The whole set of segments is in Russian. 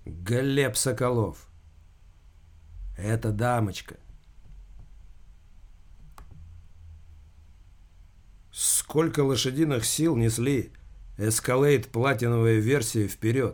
Глеб Соколов. Это дамочка. Сколько лошадиных сил несли Escalade платиновая версия вперед?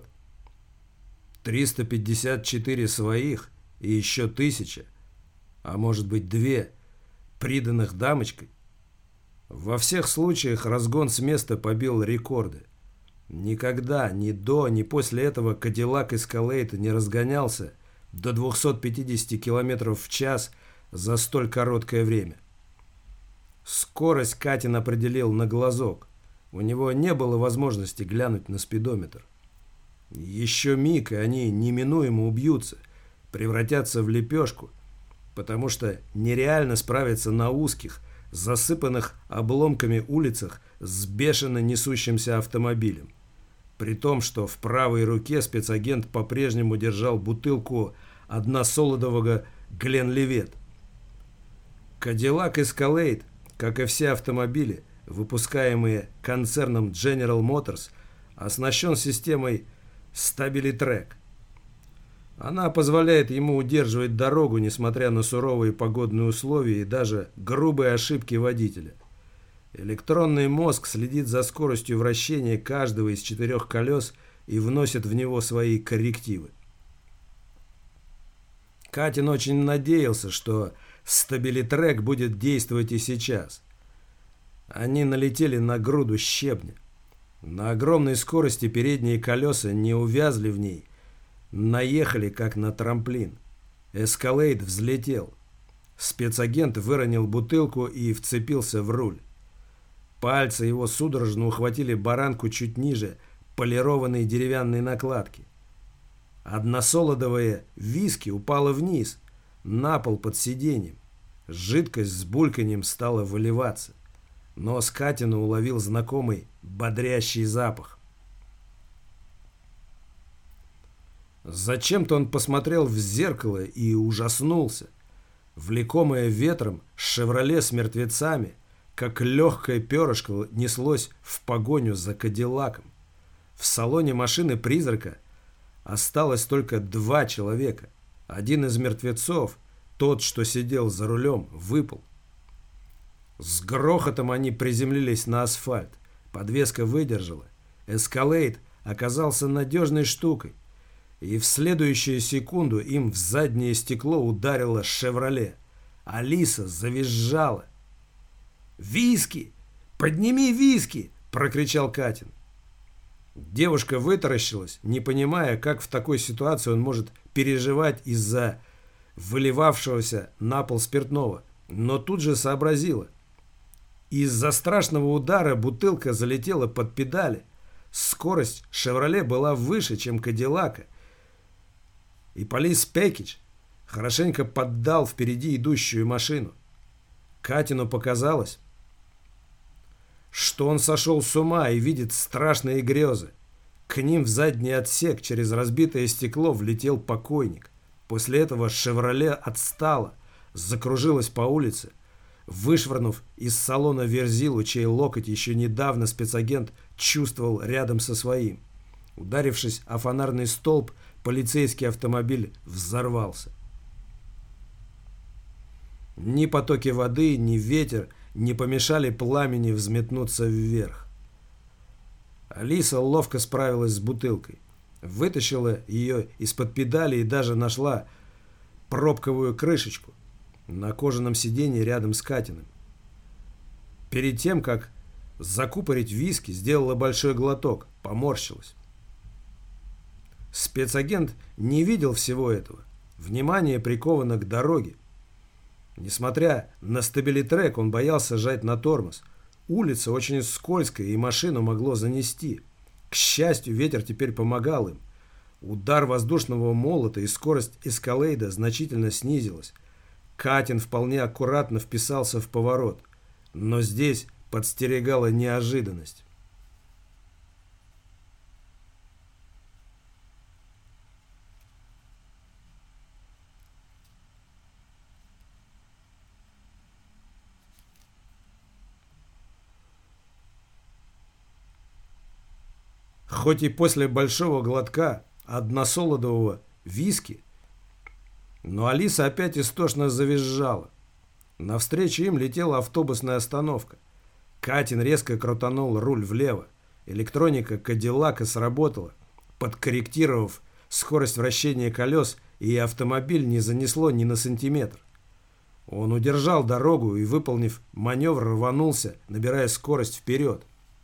354 своих и еще 1000, а может быть 2, приданных дамочкой. Во всех случаях разгон с места побил рекорды. Никогда ни до, ни после этого Cadillac Escalade не разгонялся до 250 км в час за столь короткое время. Скорость Катин определил на глазок. У него не было возможности глянуть на спидометр. Еще миг, и они неминуемо убьются, превратятся в лепешку, потому что нереально справиться на узких, засыпанных обломками улицах с бешено несущимся автомобилем. При том, что в правой руке спецагент по-прежнему держал бутылку односолодового Гленливет. Cadillac Escalade, как и все автомобили, выпускаемые концерном General Motors, оснащен системой StabiliTrak. Она позволяет ему удерживать дорогу, несмотря на суровые погодные условия и даже грубые ошибки водителя. Электронный мозг следит за скоростью вращения каждого из 4 колес и вносит в него свои коррективы. Катин очень надеялся, что StabiliTrak будет действовать и сейчас. Они налетели на груду щебня. На огромной скорости передние колеса не увязли в ней, наехали как на трамплин. Escalade взлетел. Спецагент выронил бутылку и вцепился в руль. Пальцы его судорожно ухватили баранку чуть ниже полированной деревянной накладки. Односолодовое виски упало вниз, на пол под сиденьем. Жидкость с бульканьем стала выливаться. Нос Катина уловил знакомый бодрящий запах. Зачем-то он посмотрел в зеркало и ужаснулся. Влекомое ветром «Шевроле» с мертвецами, как легкое перышко, неслось в погоню за Кадиллаком. В салоне машины-призрака осталось только 2 человека. Один из мертвецов, тот, что сидел за рулем, выпал. С грохотом они приземлились на асфальт. Подвеска выдержала. Escalade оказался надежной штукой. И в следующую секунду им в заднее стекло ударило «Шевроле». Алиса завизжала. «Виски! Подними виски!» – прокричал Катин. Девушка вытаращилась, не понимая, как в такой ситуации он может переживать из-за выливавшегося на пол спиртного, но тут же сообразила. Из-за страшного удара бутылка залетела под педали. Скорость «Шевроле» была выше, чем «Кадиллака». И Police Package хорошенько поддал впереди идущую машину. Катину показалось, что он сошел с ума и видит страшные грезы. К ним в задний отсек через разбитое стекло влетел покойник. После этого «Шевроле» отстала, закружилась по улице, вышвырнув из салона Верзилу, чей локоть еще недавно спецагент чувствовал рядом со своим. Ударившись о фонарный столб, полицейский автомобиль взорвался. Ни потоки воды, ни ветер не помешали пламени взметнуться вверх. Алиса ловко справилась с бутылкой, вытащила ее из-под педали и даже нашла пробковую крышечку на кожаном сиденье рядом с Катиным. Перед тем, как закупорить виски, сделала большой глоток, поморщилась. Спецагент не видел всего этого. Внимание приковано к дороге. Несмотря на StabiliTrak, он боялся жать на тормоз. Улица очень скользкая, и машину могло занести. К счастью, ветер теперь помогал им. Удар воздушного молота и скорость Escalade значительно снизилась. Катин вполне аккуратно вписался в поворот. Но здесь подстерегала неожиданность. Хоть и после большого глотка односолодового виски, но Алиса опять истошно завизжала. Навстречу им летела автобусная остановка. Катин резко крутанул руль влево. Электроника Кадиллака сработала, подкорректировав скорость вращения колес, и автомобиль не занесло ни на сантиметр. Он удержал дорогу и, выполнив маневр, рванулся, набирая скорость вперед.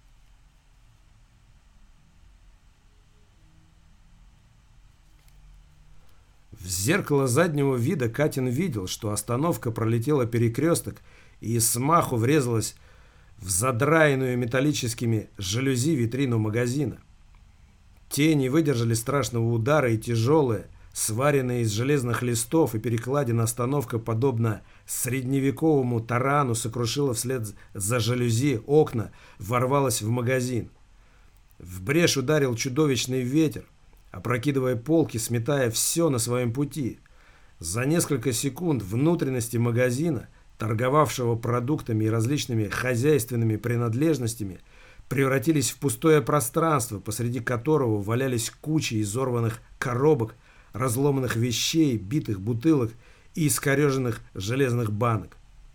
В зеркало заднего вида Катин видел, что остановка пролетела перекресток и смаху врезалась в задраенную металлическими жалюзи витрину магазина. Те не выдержали страшного удара, и тяжелая, сваренная из железных листов и перекладин остановка, подобно средневековому тарану, сокрушила вслед за жалюзи окна, ворвалась в магазин. В брешь ударил чудовищный ветер, опрокидывая полки, сметая все на своем пути. За несколько секунд внутренности магазина, торговавшего продуктами и различными хозяйственными принадлежностями, превратились в пустое пространство, посреди которого валялись кучи изорванных коробок, разломанных вещей, битых бутылок и искореженных железных банок.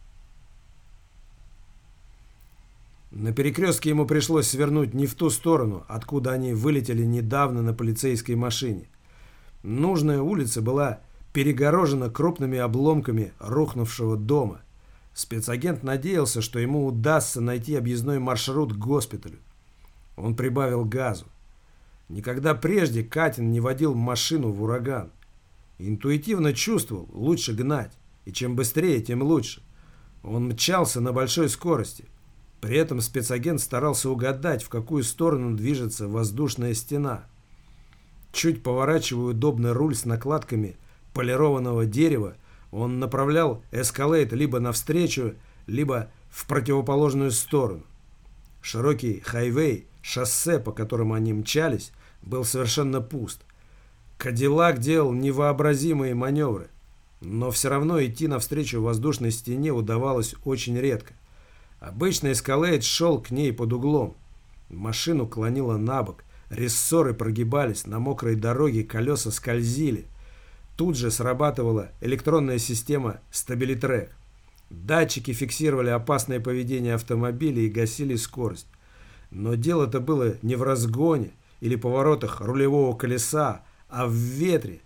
На перекрестке ему пришлось свернуть не в ту сторону, откуда они вылетели недавно на полицейской машине. Нужная улица была перегорожена крупными обломками рухнувшего дома. Спецагент надеялся, что ему удастся найти объездной маршрут к госпиталю. Он прибавил газу. Никогда прежде Катин не водил машину в ураган. Интуитивно чувствовал, лучше гнать, и чем быстрее, тем лучше. Он мчался на большой скорости. При этом спецагент старался угадать, в какую сторону движется воздушная стена. Чуть поворачивая удобный руль с накладками полированного дерева, он направлял эскалейд либо навстречу, либо в противоположную сторону. Широкий хайвей, шоссе, по которому они мчались, был совершенно пуст. Кадиллак делал невообразимые маневры, но все равно идти навстречу воздушной стене удавалось очень редко. Обычно эскалейд шел к ней под углом. Машину клонило на бок, рессоры прогибались, на мокрой дороге колеса скользили. Тут же срабатывала электронная система «Стабилитрек». Датчики фиксировали опасное поведение автомобиля и гасили скорость. Но дело-то было не в разгоне или поворотах рулевого колеса, а в ветре.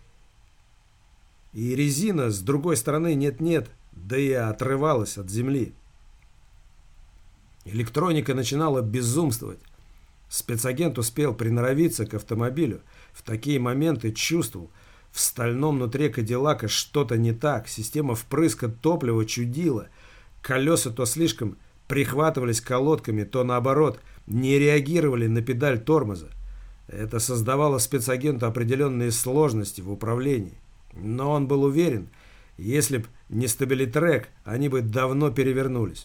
И резина с другой стороны нет-нет, да и отрывалась от земли. Электроника начинала безумствовать. Спецагент успел приноровиться к автомобилю. В такие моменты чувствовал, в стальном нутре Кадиллака что-то не так. Система впрыска топлива чудила. Колеса то слишком прихватывались колодками, то наоборот не реагировали на педаль тормоза. Это создавало спецагенту определенные сложности в управлении. Но он был уверен, если б не стабилитрек, они бы давно перевернулись.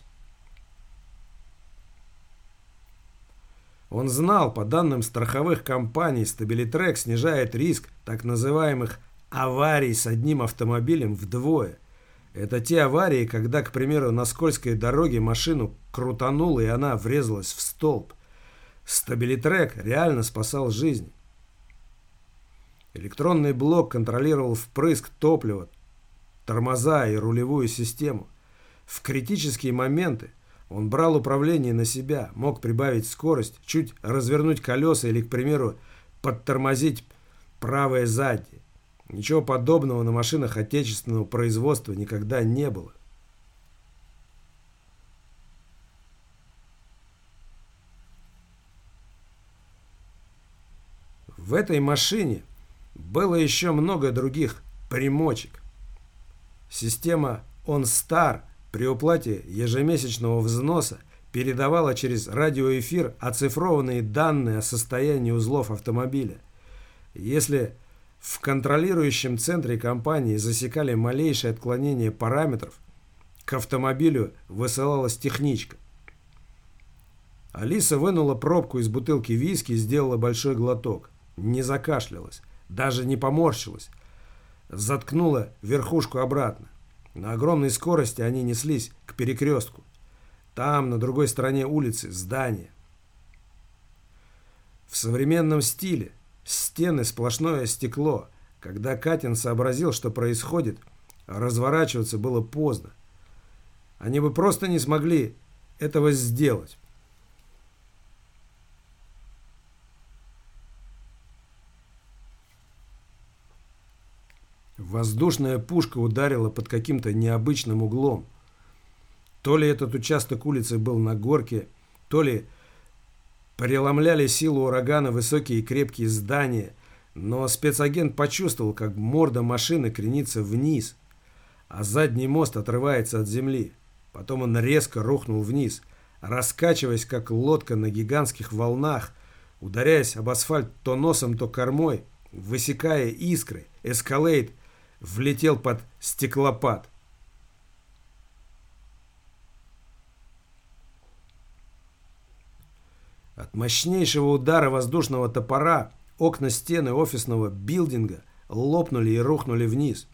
Он знал, по данным страховых компаний, Стабилитрек снижает риск так называемых аварий с одним автомобилем вдвое. Это те аварии, когда, к примеру, на скользкой дороге машину крутануло и она врезалась в столб. Стабилитрек реально спасал жизни. Электронный блок контролировал впрыск топлива, тормоза и рулевую систему. В критические моменты он брал управление на себя, мог прибавить скорость, чуть развернуть колеса или, к примеру, подтормозить правое заднее. Ничего подобного на машинах отечественного производства никогда не было. В этой машине было еще много других примочек. Система OnStar при уплате ежемесячного взноса передавала через радиоэфир оцифрованные данные о состоянии узлов автомобиля. Если в контролирующем центре компании засекали малейшее отклонение параметров, к автомобилю высылалась техничка. Алиса вынула пробку из бутылки виски и сделала большой глоток. Не закашлялась, даже не поморщилась. Заткнула верхушку обратно. На огромной скорости они неслись к перекрестку. Там, на другой стороне улицы, здание. В современном стиле, Стены сплошное стекло. Когда Катин сообразил, что происходит, разворачиваться было поздно. Они бы просто не смогли этого сделать. Воздушная пушка ударила под каким-то необычным углом. То ли этот участок улицы был на горке, то ли преломляли силу урагана высокие и крепкие здания, но спецагент почувствовал, как морда машины кренится вниз, а задний мост отрывается от земли. Потом он резко рухнул вниз, раскачиваясь, как лодка на гигантских волнах, ударяясь об асфальт то носом, то кормой, высекая искры. Эскалейд влетел под стеклопад. От мощнейшего удара воздушного топора окна стены офисного билдинга лопнули и рухнули вниз.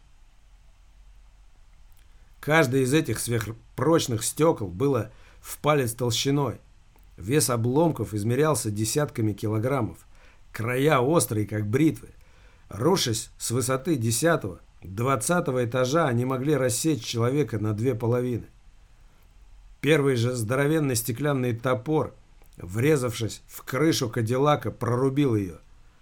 Каждое из этих сверхпрочных стекол было в палец толщиной. Вес обломков измерялся десятками килограммов. Края острые, как бритвы. Рушась с высоты 10-го, 20-го этажа, они могли рассечь человека на две половины. Первый же здоровенный стеклянный топор, врезавшись в крышу Кадиллака, прорубил ее.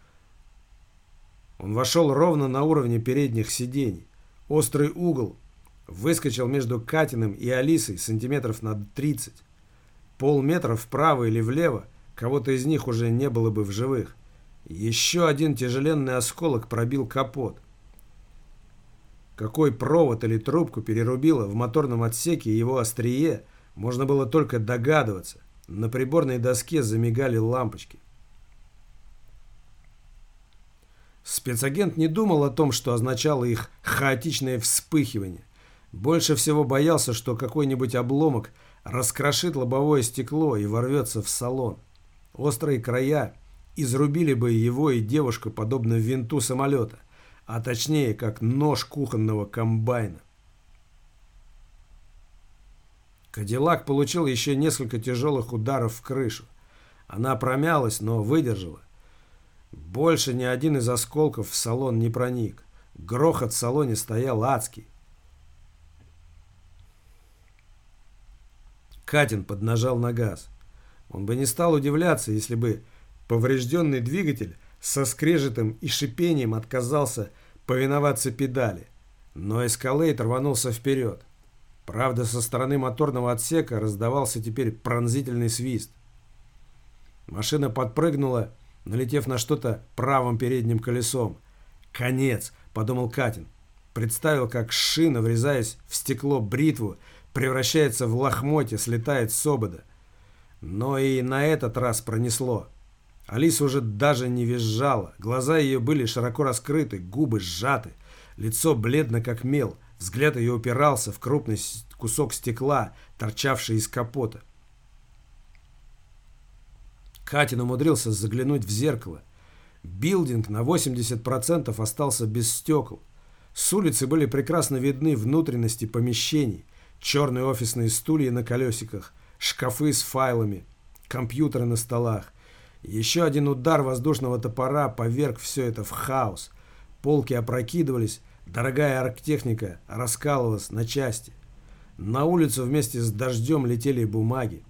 Он вошел ровно на уровне передних сидений. Острый угол выскочил между Катиным и Алисой сантиметров на 30. Полметра вправо или влево, кого-то из них уже не было бы в живых. Еще один тяжеленный осколок пробил капот. Какой провод или трубку перерубило в моторном отсеке его острие, можно было только догадываться. На приборной доске замигали лампочки. Спецагент не думал о том, что означало их хаотичное вспыхивание. Больше всего боялся, что какой-нибудь обломок раскрошит лобовое стекло и ворвется в салон. Острые края изрубили бы его и девушку, подобно винту самолета, а точнее, как нож кухонного комбайна. Кадиллак получил еще несколько тяжелых ударов в крышу. Она промялась, но выдержала. Больше ни один из осколков в салон не проник. Грохот в салоне стоял адский. Катин поднажал на газ. Он бы не стал удивляться, если бы поврежденный двигатель со скрежетом и шипением отказался повиноваться педали. Но эскалейд рванулся вперед. Правда, со стороны моторного отсека раздавался теперь пронзительный свист. Машина подпрыгнула, налетев на что-то правым передним колесом. «Конец!» — подумал Катин. Представил, как шина, врезаясь в стекло бритву, превращается в лохмотье, слетает с обода. Но и на этот раз пронесло. Алиса уже даже не визжала. Глаза ее были широко раскрыты, губы сжаты, лицо бледно как мел. Взгляд ее упирался в крупный кусок стекла, торчавший из капота. Катин умудрился заглянуть в зеркало. Билдинг на 80% остался без стекол. С улицы были прекрасно видны внутренности помещений. Черные офисные стулья на колесиках, шкафы с файлами, компьютеры на столах. Еще один удар воздушного топора поверг все это в хаос. Полки опрокидывались, дорогая арктехника раскалывалась на части. На улицу вместе с дождем летели бумаги.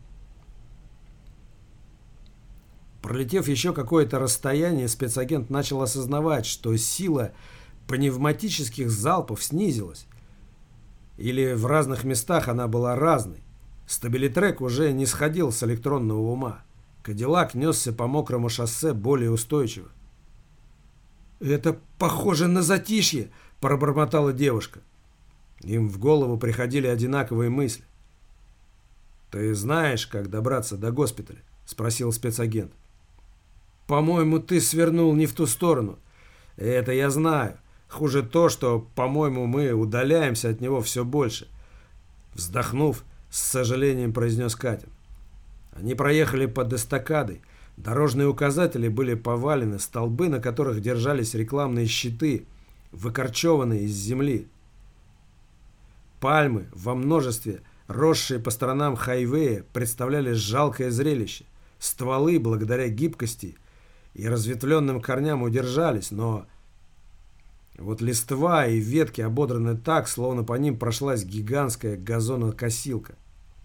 Пролетев еще какое-то расстояние, спецагент начал осознавать, что сила пневматических залпов снизилась. Или в разных местах она была разной. Стабилитрек уже не сходил с электронного ума. Кадиллак несся по мокрому шоссе более устойчиво. «Это похоже на затишье», – пробормотала девушка. Им в голову приходили одинаковые мысли. «Ты знаешь, как добраться до госпиталя?» – спросил спецагент. «По-моему, ты свернул не в ту сторону». «Это я знаю. Хуже то, что, по-моему, мы удаляемся от него все больше». Вздохнув, с сожалением произнес Катин. Они проехали под эстакадой. Дорожные указатели были повалены, столбы, на которых держались рекламные щиты, выкорчеванные из земли. Пальмы во множестве, росшие по сторонам хайвея, представляли жалкое зрелище. Стволы, благодаря гибкости и разветвленным корням удержались, но вот листва и ветки ободраны так, словно по ним прошлась гигантская газонокосилка.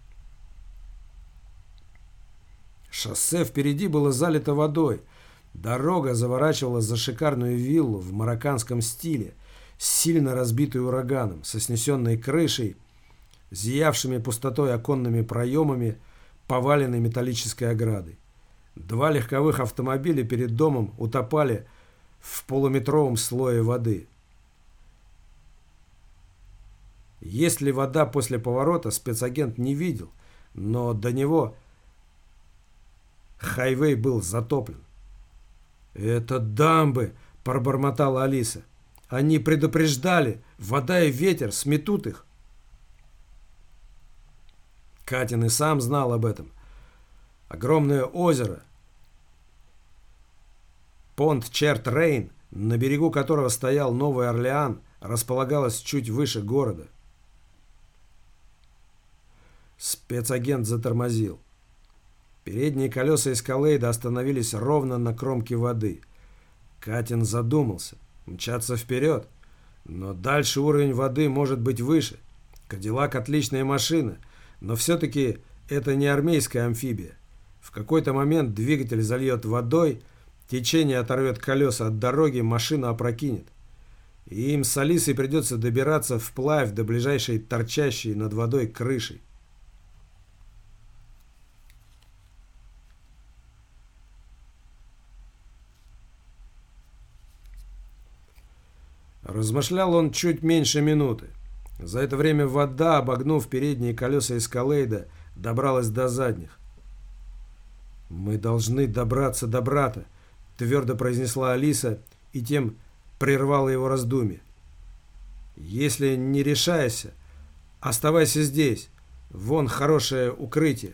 Шоссе впереди было залито водой. Дорога заворачивала за шикарную виллу в марокканском стиле, сильно разбитую ураганом, со снесенной крышей, зиявшими пустотой оконными проемами, поваленной металлической оградой. 2 легковых автомобиля перед домом утопали в полуметровом слое воды. Есть ли вода после поворота, спецагент не видел, но до него хайвей был затоплен. «Это дамбы!» – пробормотала Алиса. «Они предупреждали! Вода и ветер сметут их!» Катин и сам знал об этом. Огромное озеро Понт-Черт-Рейн, на берегу которого стоял Новый Орлеан, располагалось чуть выше города. Спецагент затормозил. Передние колеса Эскалейда остановились ровно на кромке воды. Катин задумался. Мчаться вперед. Но дальше уровень воды может быть выше. Кадиллак — отличная машина, но все-таки это не армейская амфибия. В какой-то момент двигатель зальет водой, течение оторвет колеса от дороги, машину опрокинет. И им с Алисой придется добираться вплавь до ближайшей торчащей над водой крыши. Размышлял он чуть меньше минуты. За это время вода, обогнув передние колеса Эскалейда, добралась до задних. «Мы должны добраться до брата», — твердо произнесла Алиса и тем прервала его раздумье. «Если не решаешься, оставайся здесь. Вон хорошее укрытие».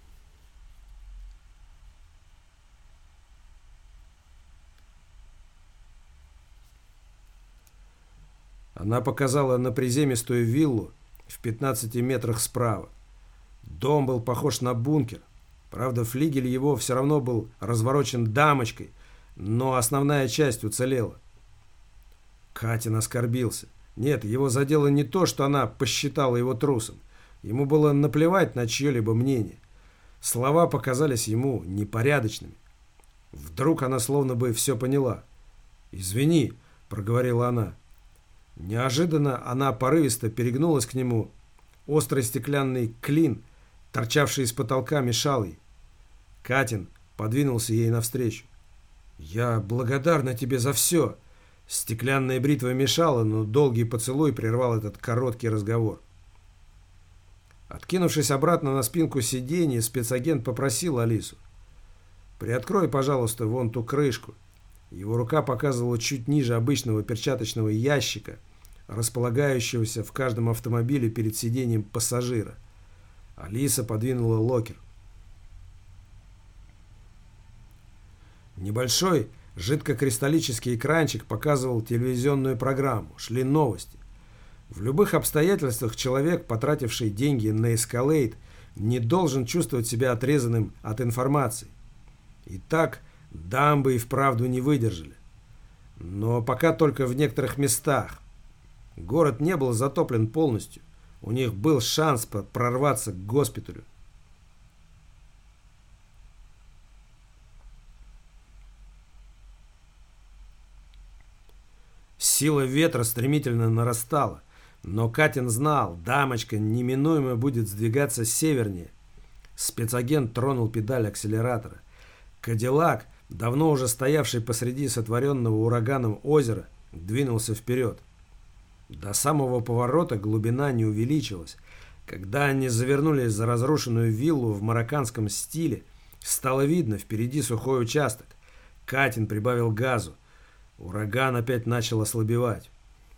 Она показала на приземистую виллу в 15 метрах справа. Дом был похож на бункер. Правда, флигель его все равно был разворочен дамочкой, но основная часть уцелела. Катин оскорбился. Нет, его задело не то, что она посчитала его трусом. Ему было наплевать на чье-либо мнение. Слова показались ему непорядочными. Вдруг она словно бы все поняла. «Извини», — проговорила она. Неожиданно она порывисто перегнулась к нему. Острый стеклянный клин, торчавший из потолка, мешал ей. Катин подвинулся ей навстречу. «Я благодарна тебе за все». Стеклянная бритва мешала, но долгий поцелуй прервал этот короткий разговор. Откинувшись обратно на спинку сиденья, спецагент попросил Алису: «Приоткрой, пожалуйста, вон ту крышку». Его рука показывала чуть ниже обычного перчаточного ящика, располагающегося в каждом автомобиле перед сиденьем пассажира. Алиса подвинула локер. Небольшой жидкокристаллический экранчик показывал телевизионную программу, шли новости. В любых обстоятельствах человек, потративший деньги на Эскалейд, не должен чувствовать себя отрезанным от информации. Итак, дамбы и вправду не выдержали. Но пока только в некоторых местах. Город не был затоплен полностью. У них был шанс прорваться к госпиталю. Сила ветра стремительно нарастала, но Катин знал, дамочка неминуемо будет сдвигаться севернее. Спецагент тронул педаль акселератора. Кадиллак, давно уже стоявший посреди сотворенного ураганом озера, двинулся вперед. До самого поворота глубина не увеличилась. Когда они завернули за разрушенную виллу в марокканском стиле, стало видно впереди сухой участок. Катин прибавил газу. Ураган опять начал ослабевать.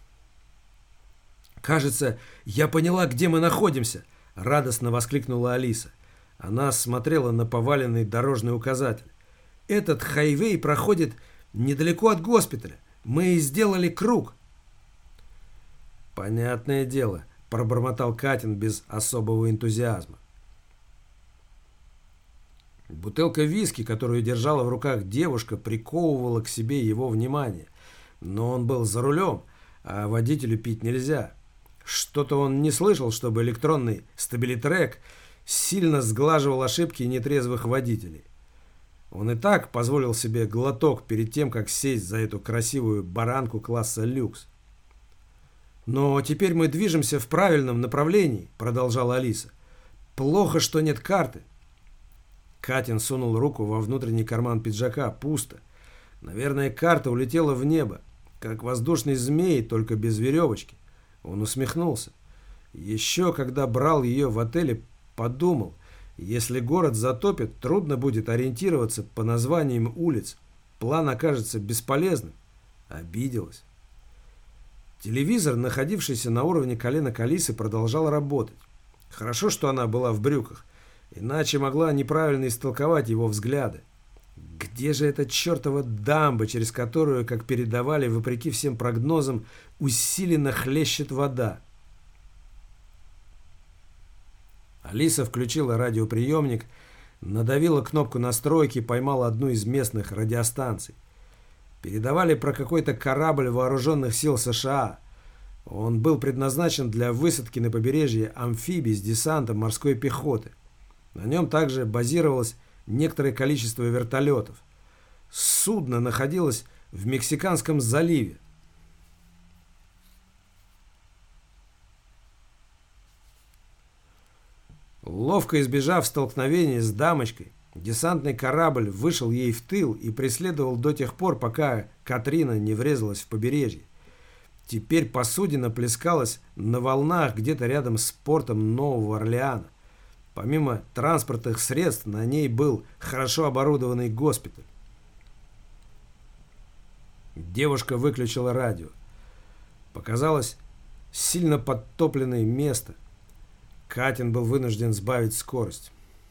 «Кажется, я поняла, где мы находимся!» — радостно воскликнула Алиса. Она смотрела на поваленный дорожный указатель. «Этот хайвей проходит недалеко от госпиталя. Мы сделали круг». «Понятное дело», — пробормотал Катин без особого энтузиазма. Бутылка виски, которую держала в руках девушка, приковывала к себе его внимание. Но он был за рулем, а водителю пить нельзя. Что-то он не слышал, чтобы электронный стабилитрек сильно сглаживал ошибки нетрезвых водителей. Он и так позволил себе глоток перед тем, как сесть за эту красивую баранку класса люкс. «Но теперь мы движемся в правильном направлении», — продолжала Алиса. «Плохо, что нет карты». Катин сунул руку во внутренний карман пиджака. Пусто. Наверное, карта улетела в небо, как воздушный змей, только без веревочки. Он усмехнулся. Еще когда брал ее в отеле, подумал, если город затопит, трудно будет ориентироваться по названиям улиц. План окажется бесполезным. Обиделась. Телевизор, находившийся на уровне коленок Алисы, продолжал работать. Хорошо, что она была в брюках, иначе могла неправильно истолковать его взгляды. Где же эта чертова дамба, через которую, как передавали, вопреки всем прогнозам, усиленно хлещет вода? Алиса включила радиоприемник, надавила кнопку настройки, поймала одну из местных радиостанций. Передавали про какой-то корабль вооруженных сил США. Он был предназначен для высадки на побережье амфибий с десантом морской пехоты. На нем также базировалось некоторое количество вертолетов. Судно находилось в Мексиканском заливе. Ловко избежав столкновения с дамочкой, десантный корабль вышел ей в тыл и преследовал до тех пор, пока Катрина не врезалась в побережье. Теперь посудина плескалась на волнах где-то рядом с портом Нового Орлеана. Помимо транспортных средств, на ней был хорошо оборудованный госпиталь. Девушка выключила радио. Показалось сильно подтопленное место. Катин был вынужден сбавить скорость.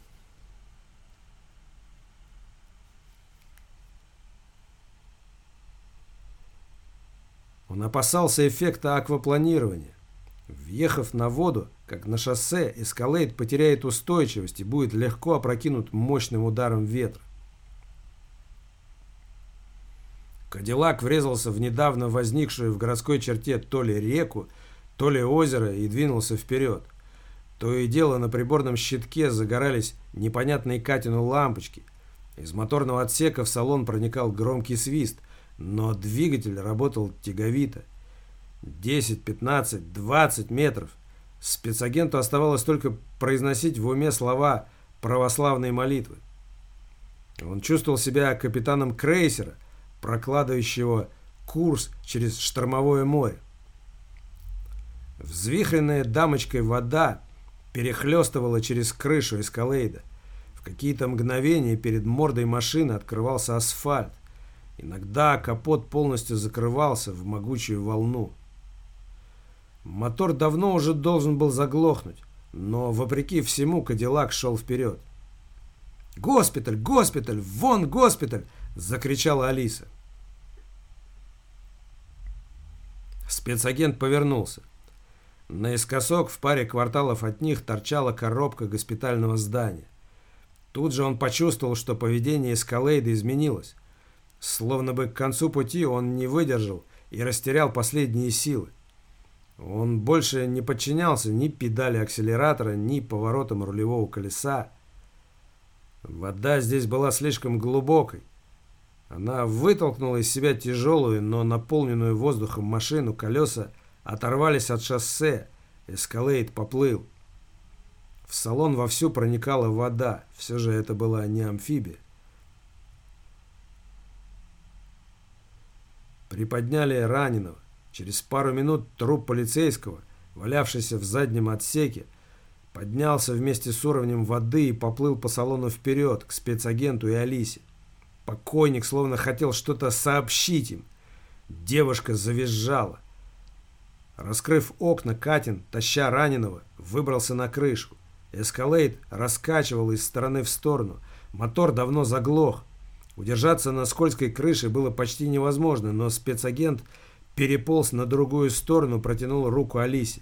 Он опасался эффекта аквапланирования. Въехав на воду, как на шоссе, Эскалейд потеряет устойчивость и будет легко опрокинут мощным ударом ветра. Кадиллак врезался в недавно возникшую в городской черте то ли реку, то ли озеро и двинулся вперед. То и дело на приборном щитке загорались непонятные Катину лампочки. Из моторного отсека в салон проникал громкий свист, но двигатель работал тяговито. 10, 15, 20 метров. Спецагенту оставалось только произносить в уме слова православной молитвы. Он чувствовал себя капитаном крейсера, прокладывающего курс через штормовое море. Взвихренная дамочкой вода перехлестывала через крышу Эскалейда. В какие-то мгновения перед мордой машины открывался асфальт. Иногда капот полностью закрывался в могучую волну. Мотор давно уже должен был заглохнуть, но, вопреки всему, Кадиллак шел вперед. «Госпиталь! Госпиталь! Вон госпиталь!» — закричала Алиса. Спецагент повернулся. Наискосок в паре кварталов от них торчала коробка госпитального здания. Тут же он почувствовал, что поведение Эскалейда изменилось. Словно бы к концу пути он не выдержал и растерял последние силы. Он больше не подчинялся ни педали акселератора, ни поворотам рулевого колеса. Вода здесь была слишком глубокой. Она вытолкнула из себя тяжелую, но наполненную воздухом машину. Колеса оторвались от шоссе. Эскалейд поплыл. В салон вовсю проникала вода. Все же это была не амфибия. Приподняли раненого. Через пару минут труп полицейского, валявшийся в заднем отсеке, поднялся вместе с уровнем воды и поплыл по салону вперед, к спецагенту и Алисе. Покойник словно хотел что-то сообщить им. Девушка завизжала. Раскрыв окна, Катин, таща раненого, выбрался на крышу. Эскалейд раскачивал из стороны в сторону. Мотор давно заглох. Удержаться на скользкой крыше было почти невозможно, но спецагент переполз на другую сторону, протянул руку Алисе.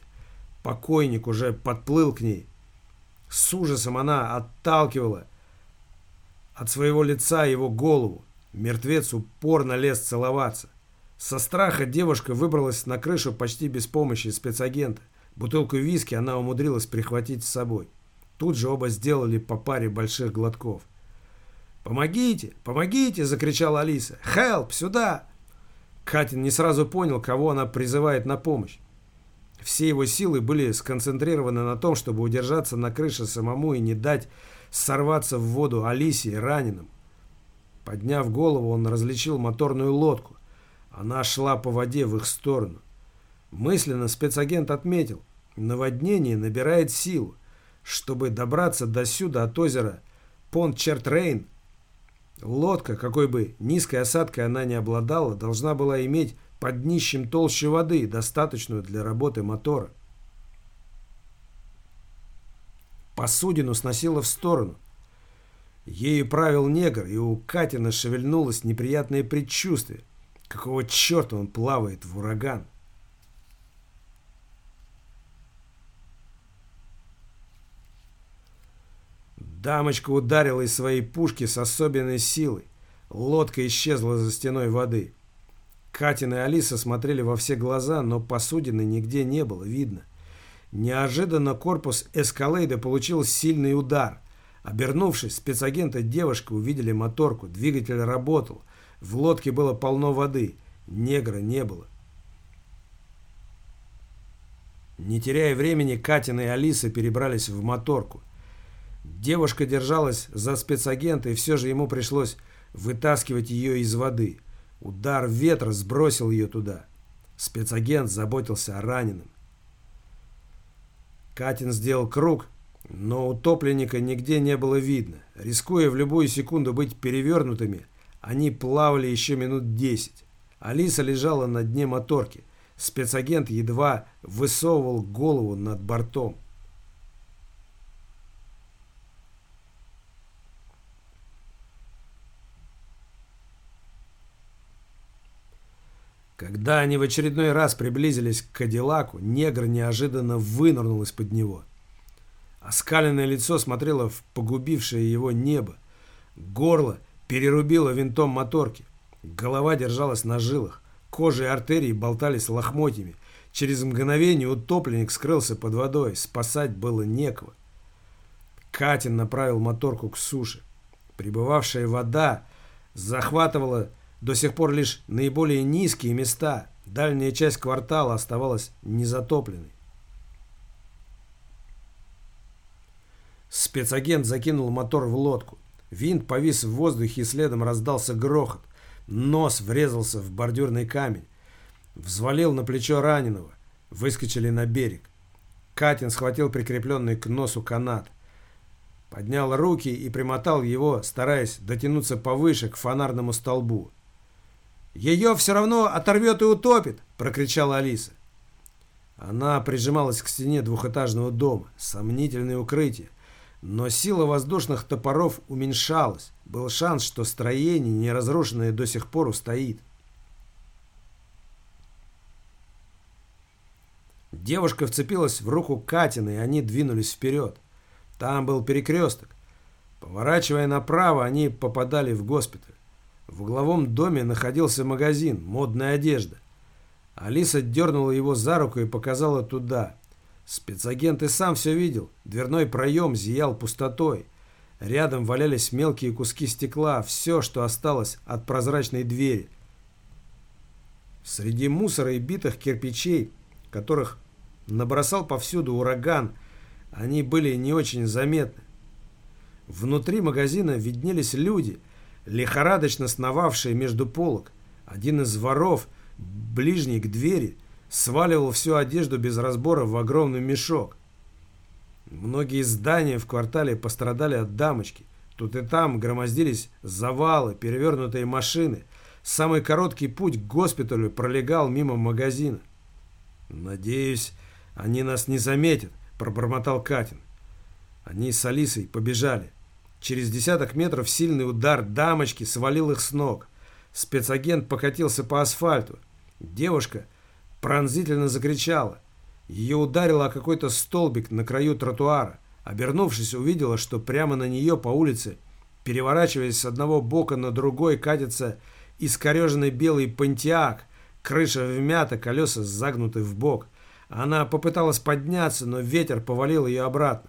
Покойник уже подплыл к ней. С ужасом она отталкивала от своего лица его голову. Мертвец упорно лез целоваться. Со страха девушка выбралась на крышу почти без помощи спецагента. Бутылку виски она умудрилась прихватить с собой. Тут же оба сделали по паре больших глотков. «Помогите! Помогите!» – закричала Алиса. «Хелп! Сюда!» Катин не сразу понял, кого она призывает на помощь. Все его силы были сконцентрированы на том, чтобы удержаться на крыше самому и не дать сорваться в воду Алисе и раненым. Подняв голову, он различил моторную лодку. Она шла по воде в их сторону. Мысленно спецагент отметил: наводнение набирает силу. Чтобы добраться до сюда от озера Понт-Чертрейн, лодка, какой бы низкой осадкой она ни обладала, должна была иметь под днищем толщу воды, достаточную для работы мотора. Посудину сносило в сторону. Ею правил негр, и у Катина шевельнулось неприятное предчувствие. Какого черта он плавает в ураган? Дамочка ударила из своей пушки с особенной силой. Лодка исчезла за стеной воды. Катин и Алиса смотрели во все глаза, но посудины нигде не было видно. Неожиданно корпус эскалейда получил сильный удар. Обернувшись, спецагент и девушка увидели моторку. Двигатель работал. В лодке было полно воды. Негра не было. Не теряя времени, Катин и Алиса перебрались в моторку. Девушка держалась за спецагента, и все же ему пришлось вытаскивать ее из воды. Удар ветра сбросил ее туда. Спецагент заботился о раненом. Катин сделал круг, но утопленника нигде не было видно. Рискуя в любую секунду быть перевернутыми, они плавали еще минут 10. Алиса лежала на дне моторки. Спецагент едва высовывал голову над бортом. Когда они в очередной раз приблизились к Кадиллаку, негр неожиданно вынырнул из-под него. Оскаленное лицо смотрело в погубившее его небо. Горло перерубило винтом моторки. Голова держалась на жилах. Кожа и артерии болтались лохмотьями. Через мгновение утопленник скрылся под водой. Спасать было некого. Катин направил моторку к суше. Прибывавшая вода захватывала до сих пор лишь наиболее низкие места. Дальняя часть квартала оставалась незатопленной. Спецагент закинул мотор в лодку. Винт повис в воздухе, и следом раздался грохот. Нос врезался в бордюрный камень. Взвалил на плечо раненого. Выскочили на берег. Катин схватил прикрепленный к носу канат. Поднял руки и примотал его, стараясь дотянуться повыше к фонарному столбу. «Ее все равно оторвет и утопит!» – прокричала Алиса. Она прижималась к стене двухэтажного дома. Сомнительное укрытие. Но сила воздушных топоров уменьшалась. Был шанс, что строение, не разрушенное до сих пор, устоит. Девушка вцепилась в руку Катина, и они двинулись вперед. Там был перекресток. Поворачивая направо, они попадали в госпиталь. В угловом доме находился магазин, модная одежда. Алиса дернула его за руку и показала туда. Спецагент и сам все видел. Дверной проем зиял пустотой. Рядом валялись мелкие куски стекла, все, что осталось от прозрачной двери. Среди мусора и битых кирпичей, которых набросал повсюду ураган, они были не очень заметны. Внутри магазина виднелись люди, лихорадочно сновавшие между полок. Один из воров, ближний к двери, сваливал всю одежду без разбора в огромный мешок. Многие здания в квартале пострадали от дамочки. Тут и там громоздились завалы, перевернутые машины. Самый короткий путь к госпиталю пролегал мимо магазина. «Надеюсь, они нас не заметят», – пробормотал Катин. Они с Алисой побежали. Через десяток метров сильный удар дамочки свалил их с ног. Спецагент покатился по асфальту. Девушка пронзительно закричала. Ее ударило о какой-то столбик на краю тротуара. Обернувшись, увидела, что прямо на нее по улице Переворачиваясь с одного бока на другой, катится искореженный белый понтиак. Крыша вмята, колеса загнуты в бок. Она попыталась подняться, но ветер повалил ее обратно.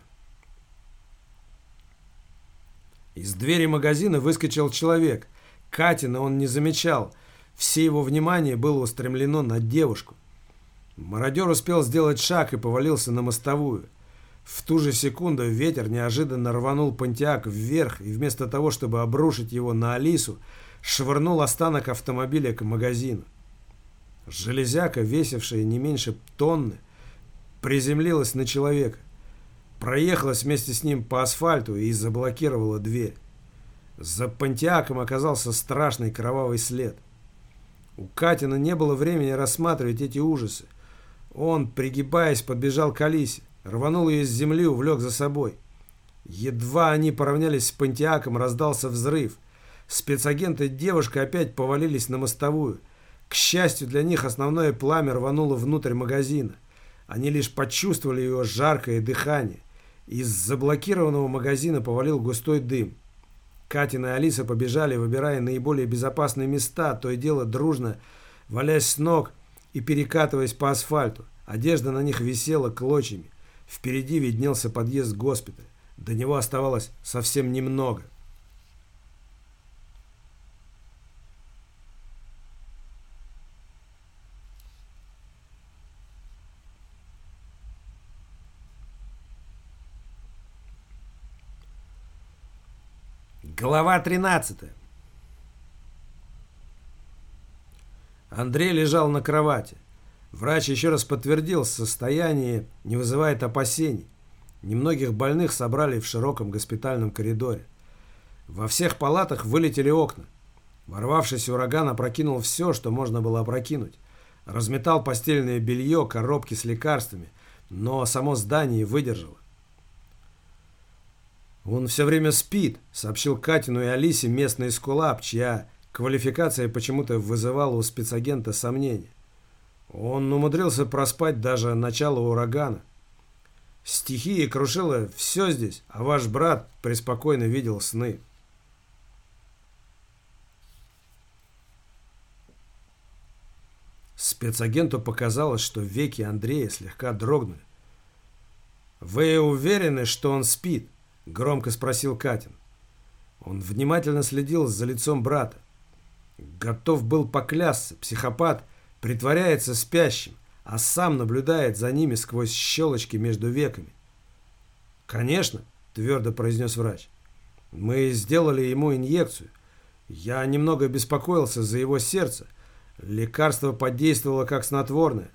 Из двери магазина выскочил человек. Катина он не замечал. Все его внимание было устремлено на девушку. Мародер успел сделать шаг и повалился на мостовую. В ту же секунду ветер неожиданно рванул понтиак вверх и вместо того, чтобы обрушить его на Алису, швырнул останок автомобиля к магазину. Железяка, весившая не меньше тонны, приземлилась на человека, проехалась вместе с ним по асфальту и заблокировала дверь. За понтиаком оказался страшный кровавый след. У Катина не было времени рассматривать эти ужасы. Он, пригибаясь, подбежал к Алисе, рванул ее с земли, увлек за собой. Едва они поравнялись с понтиаком, раздался взрыв. Спецагенты и девушка опять повалились на мостовую. К счастью для них, основное пламя рвануло внутрь магазина. Они лишь почувствовали его жаркое дыхание. Из заблокированного магазина повалил густой дым. Катя и Алиса побежали, выбирая наиболее безопасные места, то и дело дружно, валясь с ног и перекатываясь по асфальту. Одежда на них висела клочьями. Впереди виднелся подъезд госпиталя. До него оставалось совсем немного. Глава 13. Андрей лежал на кровати. Врач еще раз подтвердил, состояние не вызывает опасений. Немногих больных собрали в широком госпитальном коридоре. Во всех палатах вылетели окна. Ворвавшийся ураган опрокинул все, что можно было опрокинуть. Разметал постельное белье, коробки с лекарствами, но само здание выдержало. «Он все время спит», — сообщил Катину и Алисе местный эскулап, чья квалификация почему-то вызывала у спецагента сомнения. Он умудрился проспать даже начало урагана. Стихия крушила все здесь, а ваш брат преспокойно видел сны. Спецагенту показалось, что веки Андрея слегка дрогнули. «Вы уверены, что он спит?» — громко спросил Катин. Он внимательно следил за лицом брата. Готов был поклясться, психопат притворяется спящим, а сам наблюдает за ними сквозь щелочки между веками. «Конечно», — твердо произнес врач. «Мы сделали ему инъекцию. Я немного беспокоился за его сердце. Лекарство подействовало как снотворное».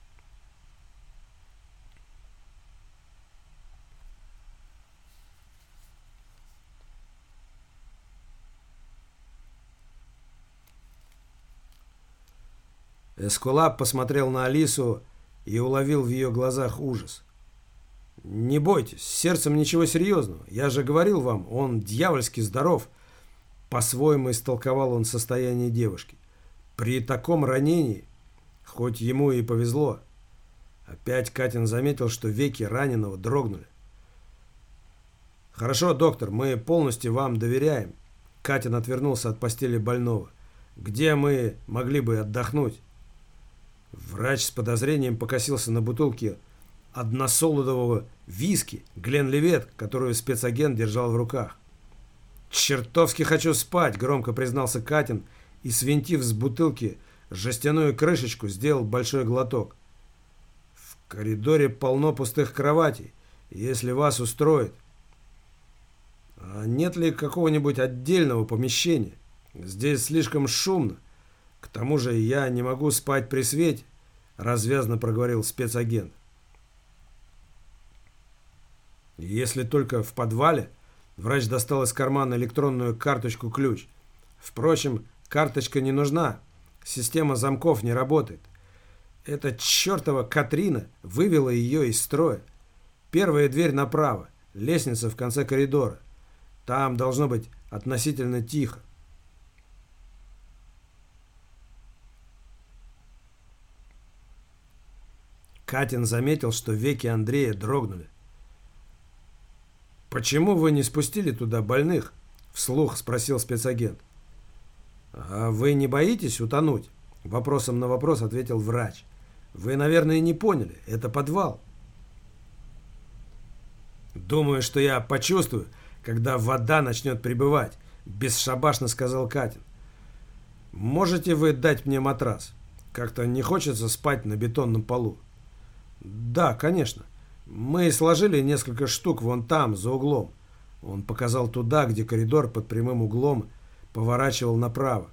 Эскулап посмотрел на Алису и уловил в ее глазах ужас. «Не бойтесь, с сердцем ничего серьезного. Я же говорил вам, он дьявольски здоров». По-своему истолковал он состояние девушки. При таком ранении, хоть ему и повезло. Опять Катин заметил, что веки раненого дрогнули. «Хорошо, доктор, мы полностью вам доверяем». Катин отвернулся от постели больного. «Где мы могли бы отдохнуть?» Врач с подозрением покосился на бутылке односолодового виски Гленливет, которую спецагент держал в руках. «Чертовски хочу спать», — громко признался Катин и, свинтив с бутылки жестяную крышечку, сделал большой глоток. «В коридоре полно пустых кроватей, если вас устроит. А нет ли какого-нибудь отдельного помещения? Здесь слишком шумно. К тому же я не могу спать при свете», — развязно проговорил спецагент. «Если только в подвале». Врач достал из кармана электронную карточку-ключ. Впрочем, карточка не нужна. Система замков не работает. Эта чертова Катрина вывела ее из строя. Первая дверь направо, лестница в конце коридора. Там должно быть относительно тихо. Катин заметил, что веки Андрея дрогнули. «Почему вы не спустили туда больных?» — вслух спросил спецагент. «А вы не боитесь утонуть?» — вопросом на вопрос ответил врач. «Вы, наверное, не поняли. Это подвал». «Думаю, что я почувствую, когда вода начнет прибывать», — бесшабашно сказал Катин. «Можете вы дать мне матрас? Как-то не хочется спать на бетонном полу». «Да, конечно. Мы сложили несколько штук вон там, за углом». Он показал туда, где коридор под прямым углом поворачивал направо.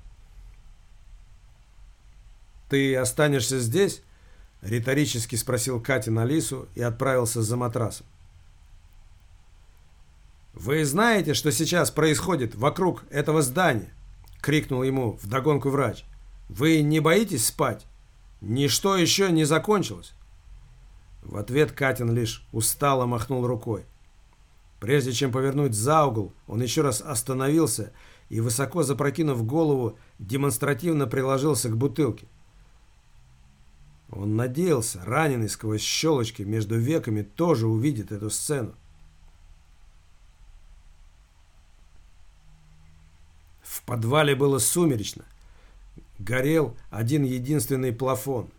«Ты останешься здесь?» — риторически спросил Катин Алису и отправился за матрасом. «Вы знаете, что сейчас происходит вокруг этого здания?» — крикнул ему вдогонку врач. «Вы не боитесь спать? Ничто еще не закончилось». В ответ Катин лишь устало махнул рукой. Прежде чем повернуть за угол, он еще раз остановился и, высоко запрокинув голову, демонстративно приложился к бутылке. Он надеялся, раненый сквозь щелочки между веками, тоже увидит эту сцену. В подвале было сумеречно. Горел один единственный плафон.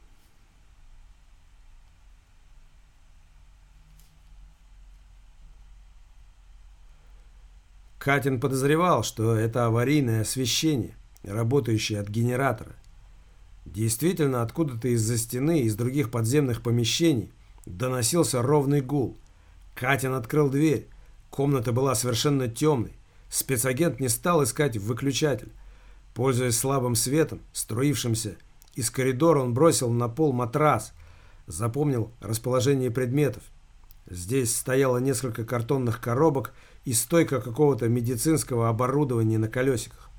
Катин подозревал, что это аварийное освещение, работающее от генератора. Действительно, откуда-то из-за стены, из других подземных помещений доносился ровный гул. Катин открыл дверь. Комната была совершенно темной. Спецагент не стал искать выключатель. Пользуясь слабым светом, струившимся из коридора, он бросил на пол матрас. Запомнил расположение предметов. Здесь стояло несколько картонных коробок и стойка какого-то медицинского оборудования на колесиках.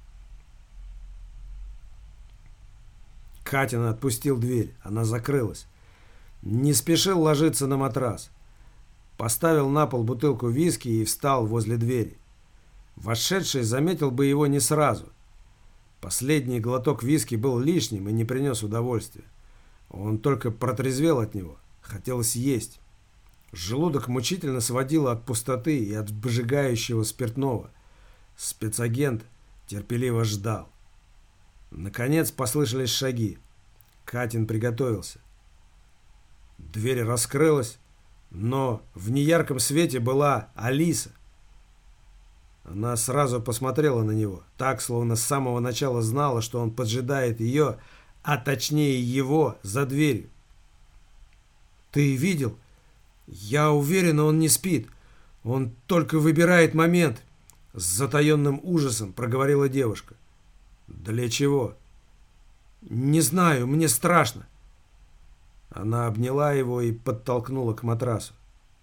Катин отпустил дверь. Она закрылась. Не спешил ложиться на матрас. Поставил на пол бутылку виски и встал возле двери. Вошедший заметил бы его не сразу. Последний глоток виски был лишним и не принес удовольствия. Он только протрезвел от него. Хотелось есть. Желудок мучительно сводило от пустоты и от обжигающего спиртного. Спецагент терпеливо ждал. Наконец послышались шаги. Катин приготовился. Дверь раскрылась, но в неярком свете была Алиса. Она сразу посмотрела на него, так, словно с самого начала знала, что он поджидает ее, а точнее его, за дверью. «Ты видел? Я уверена, он не спит. Он только выбирает момент», — с затаенным ужасом проговорила девушка. «Для чего?» «Не знаю, мне страшно». Она обняла его и подтолкнула к матрасу.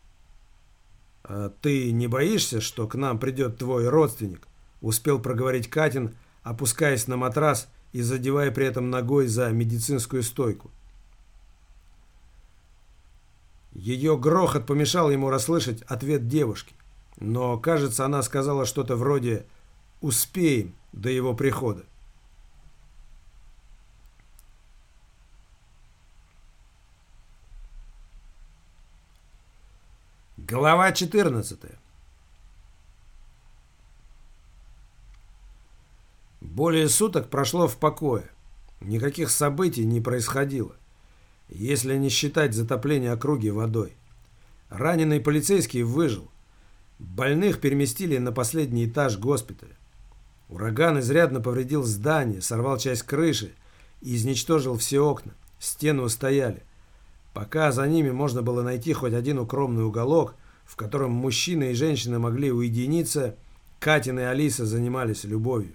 «А ты не боишься, что к нам придет твой родственник?» — успел проговорить Катин, опускаясь на матрас и задевая при этом ногой за медицинскую стойку. Ее грохот помешал ему расслышать ответ девушки, но, кажется, она сказала что-то вроде «успеем до его прихода». Глава 14. Более суток прошло в покое. Никаких событий не происходило, если не считать затопления округи водой. Раненый полицейский выжил. Больных переместили на последний этаж госпиталя. Ураган изрядно повредил здание, сорвал часть крыши и изничтожил все окна. Стены устояли. Пока за ними можно было найти хоть один укромный уголок, в котором мужчина и женщина могли уединиться, Катин и Алиса занимались любовью.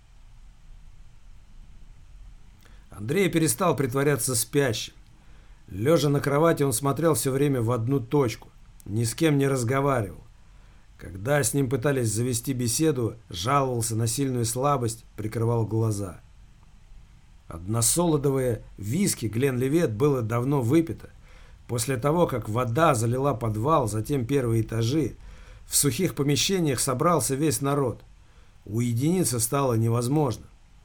Андрей перестал притворяться спящим. Лежа на кровати, он смотрел все время в одну точку, ни с кем не разговаривал. Когда с ним пытались завести беседу, жаловался на сильную слабость, прикрывал глаза. Односолодовое виски Гленливет было давно выпито. После того, как вода залила подвал, затем первые этажи, в сухих помещениях собрался весь народ. Уединиться стало невозможно.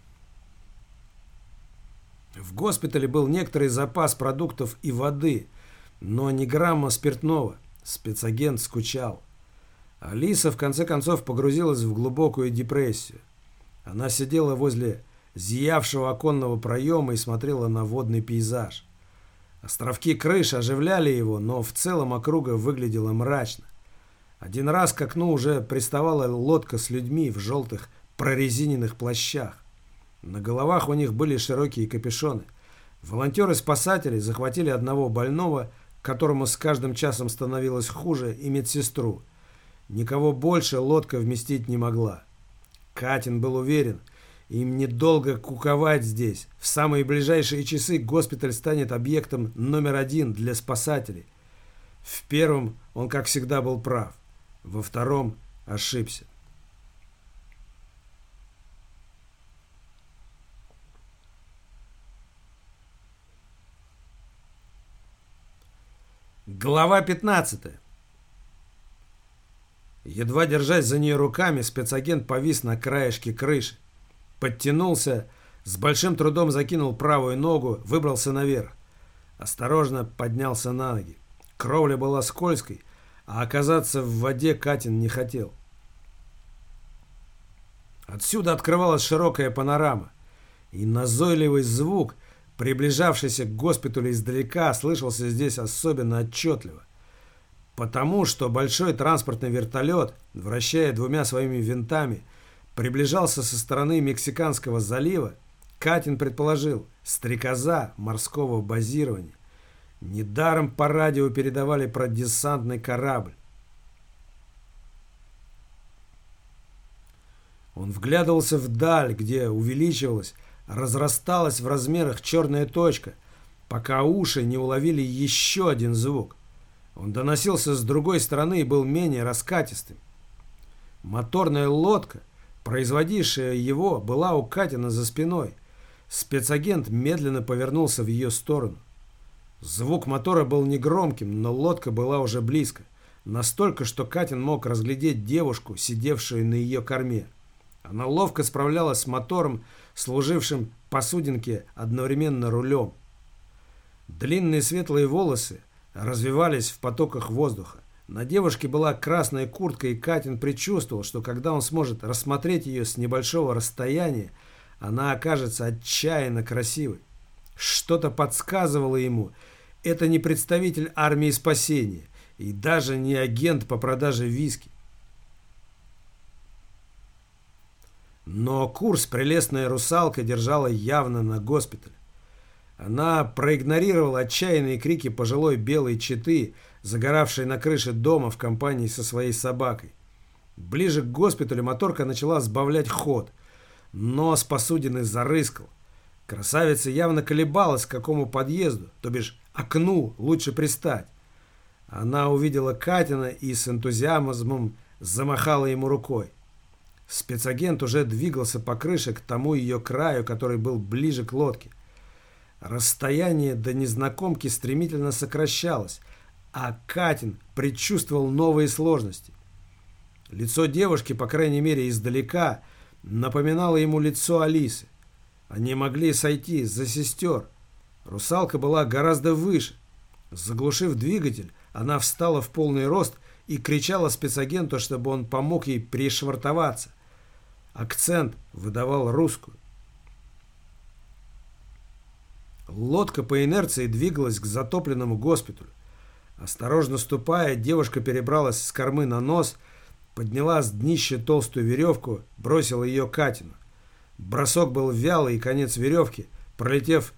В госпитале был некоторый запас продуктов и воды, но ни грамма спиртного. Спецагент скучал. Алиса в конце концов погрузилась в глубокую депрессию. Она сидела возле зиявшего оконного проема и смотрела на водный пейзаж. Островки крыш оживляли его, но в целом округа выглядела мрачно. Один раз к окну уже приставала лодка с людьми в желтых прорезиненных плащах. На головах у них были широкие капюшоны. Волонтеры-спасатели захватили одного больного, которому с каждым часом становилось хуже, и медсестру. Никого больше лодка вместить не могла. Катин был уверен, им недолго куковать здесь. В самые ближайшие часы госпиталь станет объектом номер 1 для спасателей. В первом он, как всегда, был прав. Во втором ошибся. Глава 15. Едва держась за нее руками, спецагент повис на краешке крыши. Подтянулся, с большим трудом закинул правую ногу, выбрался наверх. Осторожно поднялся на ноги. Кровля была скользкой, а оказаться в воде Катин не хотел. Отсюда открывалась широкая панорама, и назойливый звук, приближавшийся к госпиталю издалека, слышался здесь особенно отчетливо. Потому что большой транспортный вертолет, вращая двумя своими винтами, приближался со стороны Мексиканского залива, Катин предположил — стрекоза морского базирования. Недаром по радио передавали про десантный корабль. Он вглядывался вдаль, где увеличивалась, разрасталась в размерах черная точка, пока уши не уловили еще один звук. Он доносился с другой стороны и был менее раскатистым. Моторная лодка, производившая его, была у Катина за спиной. Спецагент медленно повернулся в ее сторону. Звук мотора был негромким, но лодка была уже близко. Настолько, что Катин мог разглядеть девушку, сидевшую на ее корме. Она ловко справлялась с мотором, служившим посудинке одновременно рулем. Длинные светлые волосы развивались в потоках воздуха. На девушке была красная куртка, и Катин предчувствовал, что когда он сможет рассмотреть ее с небольшого расстояния, она окажется отчаянно красивой. Что-то подсказывало ему, это не представитель армии спасения и даже не агент по продаже виски. Но курс прелестная русалка держала явно на госпиталь. Она проигнорировала отчаянные крики пожилой белой четы, загоравшей на крыше дома в компании со своей собакой. Ближе к госпиталю моторка начала сбавлять ход. Нос посудины зарыскал. Красавица явно колебалась, к какому подъезду, то бишь окну, лучше пристать. Она увидела Катина и с энтузиазмом замахала ему рукой. Спецагент уже двигался по крыше к тому ее краю, который был ближе к лодке. Расстояние до незнакомки стремительно сокращалось, а Катин предчувствовал новые сложности. Лицо девушки, по крайней мере издалека, напоминало ему лицо Алисы. Они могли сойти за сестер. Русалка была гораздо выше. Заглушив двигатель, она встала в полный рост и кричала спецагенту, чтобы он помог ей пришвартоваться. Акцент выдавал русскую. Лодка по инерции двигалась к затопленному госпиталю. Осторожно ступая, девушка перебралась с кормы на нос, подняла с днища толстую веревку, бросила ее Катину. Бросок был вялый, и конец веревки, пролетев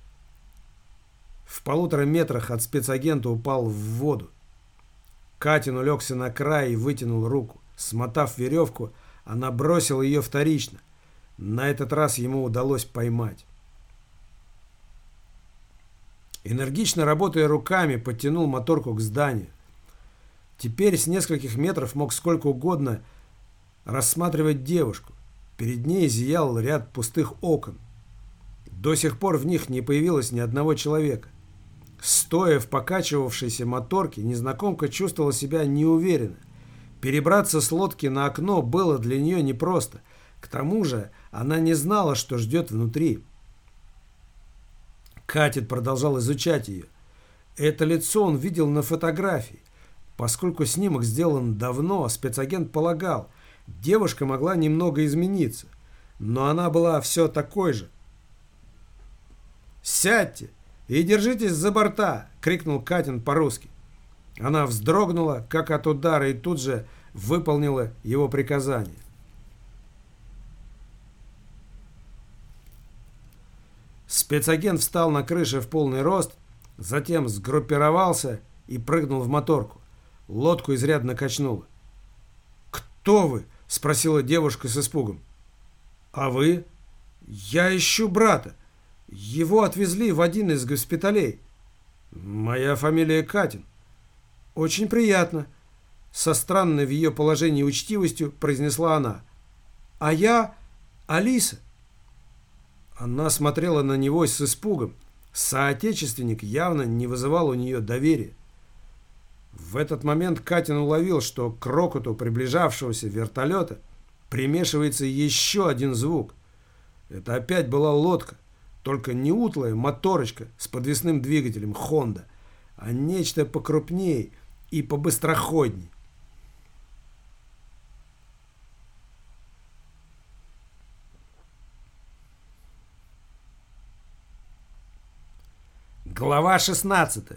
в 1,5 метрах от спецагента, упал в воду. Катин улегся на край и вытянул руку. Смотав веревку, она бросила ее вторично. На этот раз ему удалось поймать. Энергично работая руками, подтянул моторку к зданию. Теперь с нескольких метров мог сколько угодно рассматривать девушку. Перед ней зиял ряд пустых окон. До сих пор в них не появилось ни одного человека. Стоя в покачивавшейся моторке, незнакомка чувствовала себя неуверенно. Перебраться с лодки на окно было для нее непросто. К тому же она не знала, что ждет внутри. Катин продолжал изучать ее. Это лицо он видел на фотографии. Поскольку снимок сделан давно, спецагент полагал, девушка могла немного измениться, но она была все такой же. «Сядьте и держитесь за борта!» — крикнул Катин по-русски. Она вздрогнула, как от удара, и тут же выполнила его приказание. Спецагент встал на крыше в полный рост, затем сгруппировался и прыгнул в моторку. Лодку изрядно качнуло. «Кто вы?» — спросила девушка с испугом. «А вы?» «Я ищу брата. Его отвезли в один из госпиталей». «Моя фамилия Катин». «Очень приятно», — со странной в ее положении учтивостью произнесла она. «А я Алиса». Она смотрела на него с испугом. Соотечественник явно не вызывал у нее доверия. В этот момент Катин уловил, что к рокоту приближавшегося вертолета примешивается еще один звук. Это опять была лодка, только не утлая моторочка с подвесным двигателем «Хонда», а нечто покрупнее и побыстроходней. Глава 16.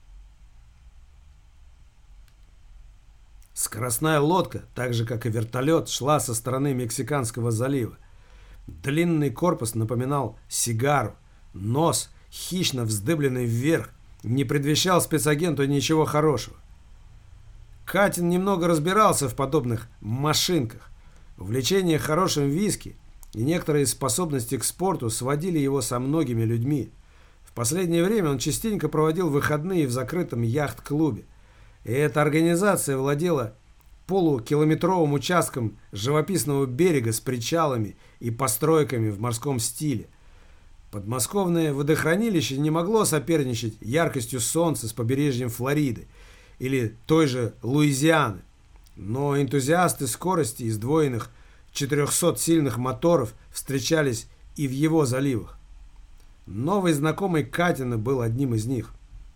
Скоростная лодка, так же как и вертолет, шла со стороны Мексиканского залива. Длинный корпус напоминал сигару, нос, хищно вздыбленный вверх, не предвещал спецагенту ничего хорошего. Катин немного разбирался в подобных машинках. Увлечение хорошим виски и некоторые способности к спорту сводили его со многими людьми. В последнее время он частенько проводил выходные в закрытом яхт-клубе. И эта организация владела полукилометровым участком живописного берега с причалами и постройками в морском стиле. Подмосковное водохранилище не могло соперничать яркостью солнца с побережьем Флориды или той же Луизианы. Но энтузиасты скорости и сдвоенных 400 сильных моторов встречались и в его заливах. Новый знакомый Катина был одним из них.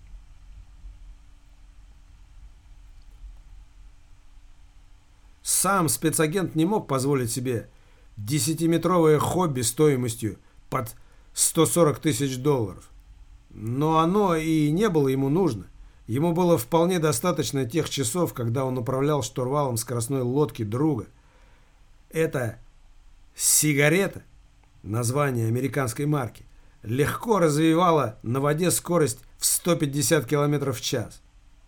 Сам спецагент не мог позволить себе 10-метровое хобби стоимостью под $140 тысяч. Но оно и не было ему нужно. Ему было вполне достаточно тех часов, когда он управлял штурвалом скоростной лодки друга. Это сигарета, название американской марки, легко развивала на воде скорость в 150 км в час.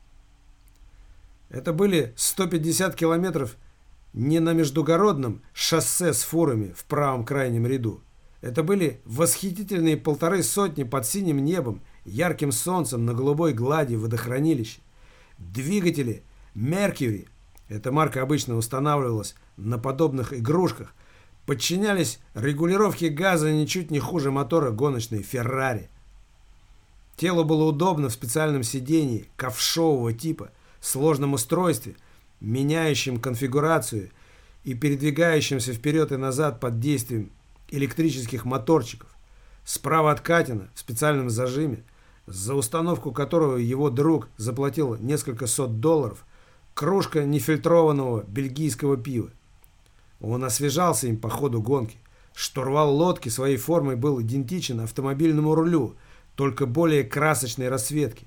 Это были 150 километров не на междугородном шоссе с фурами в правом крайнем ряду. Это были восхитительные 150 под синим небом, ярким солнцем на голубой глади водохранилища. Двигатели Mercury, эта марка обычно устанавливалась на подобных игрушках, подчинялись регулировке газа ничуть не хуже мотора гоночной Ferrari. Телу было удобно в специальном сидении ковшового типа, сложном устройстве, меняющем конфигурацию и передвигающемся вперед и назад под действием электрических моторчиков. Справа от Катина, в специальном зажиме, за установку которого его друг заплатил несколько сот долларов, кружка нефильтрованного бельгийского пива. Он освежался им по ходу гонки. Штурвал лодки своей формой был идентичен автомобильному рулю, только более красочной расцветки.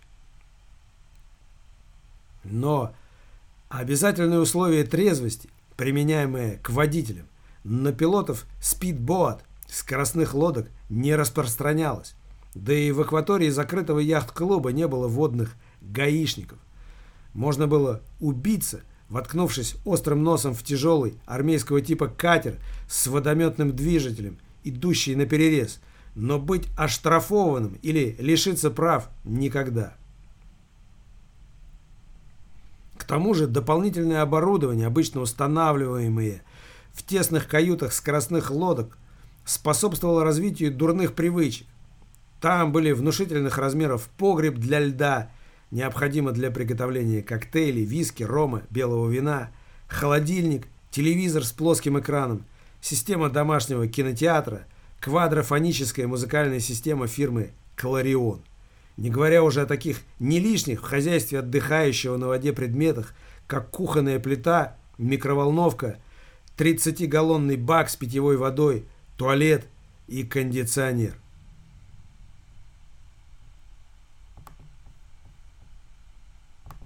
Но обязательное условие трезвости, применяемое к водителям, на пилотов спидбоат скоростных лодок не распространялось. Да и в акватории закрытого яхт-клуба не было водных гаишников. Можно было убиться, воткнувшись острым носом в тяжелый армейского типа катер с водометным движителем, идущий наперерез, но быть оштрафованным или лишиться прав никогда. К тому же дополнительное оборудование, обычно устанавливаемое в тесных каютах скоростных лодок, способствовало развитию дурных привычек. Там были внушительных размеров погреб для льда, необходимо для приготовления коктейлей, виски, рома, белого вина, холодильник, телевизор с плоским экраном, система домашнего кинотеатра, квадрофоническая музыкальная система фирмы «Кларион». Не говоря уже о таких не лишних в хозяйстве отдыхающего на воде предметах, как кухонная плита, микроволновка, 30-галлонный бак с питьевой водой, туалет и кондиционер.